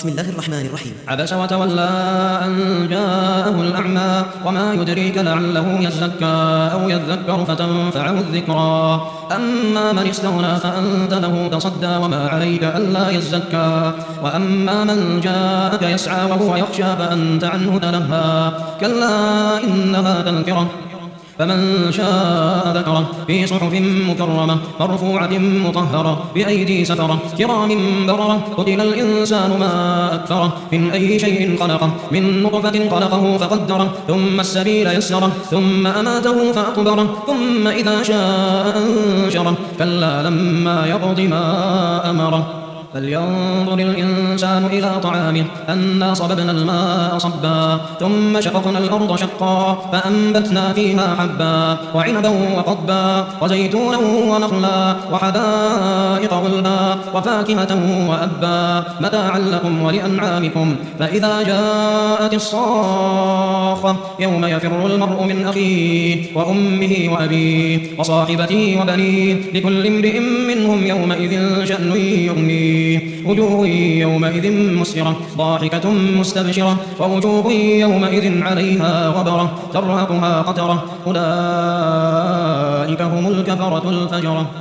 بسم الله الرحمن الرحيم. عبس وتولى أن جاءه الأعمى وما يدريك لعله يزكى أو يذكر فتنفعه الذكرى أما من استغنى فأنت له تصدى وما عليك ألا يزكى وأما من جاءك يسعى وهو يخشى فأنت عنه تلهى كلا إنها تذكرة فمن شاء ذكره في صحف مكرمة مرفوعة مطهرة بأيدي سفرة كرام بررة قتل الإنسان ما أكفره من أي شيء خلقه من نطفة خلقه فقدره ثم السبيل يسره ثم أماته فأقبره ثم إذا شاء أنشره كلا لما يقض ما أمره فلينظر الإنسان إلى طعامه أنا صببنا الماء صبا ثم شققنا الأرض شقا فأنبتنا فيها حبا وعنبا وقضبا وزيتونا ونخلا وحدائق غلبا وفاكهة وأبا متاعا لكم ولأنعامكم فإذا جاءت الصاخة يوم يفر المرء من أخيه وأمه وأبيه وصاحبته وبنيه لكل امرئ منهم يومئذ شأن يغنيه وجوه يومئذ مسفرة ضاحكة مستبشرة ووجوه يومئذ عليها غبرة ترهقها قترة أولئك هم الكفرة الفجرة.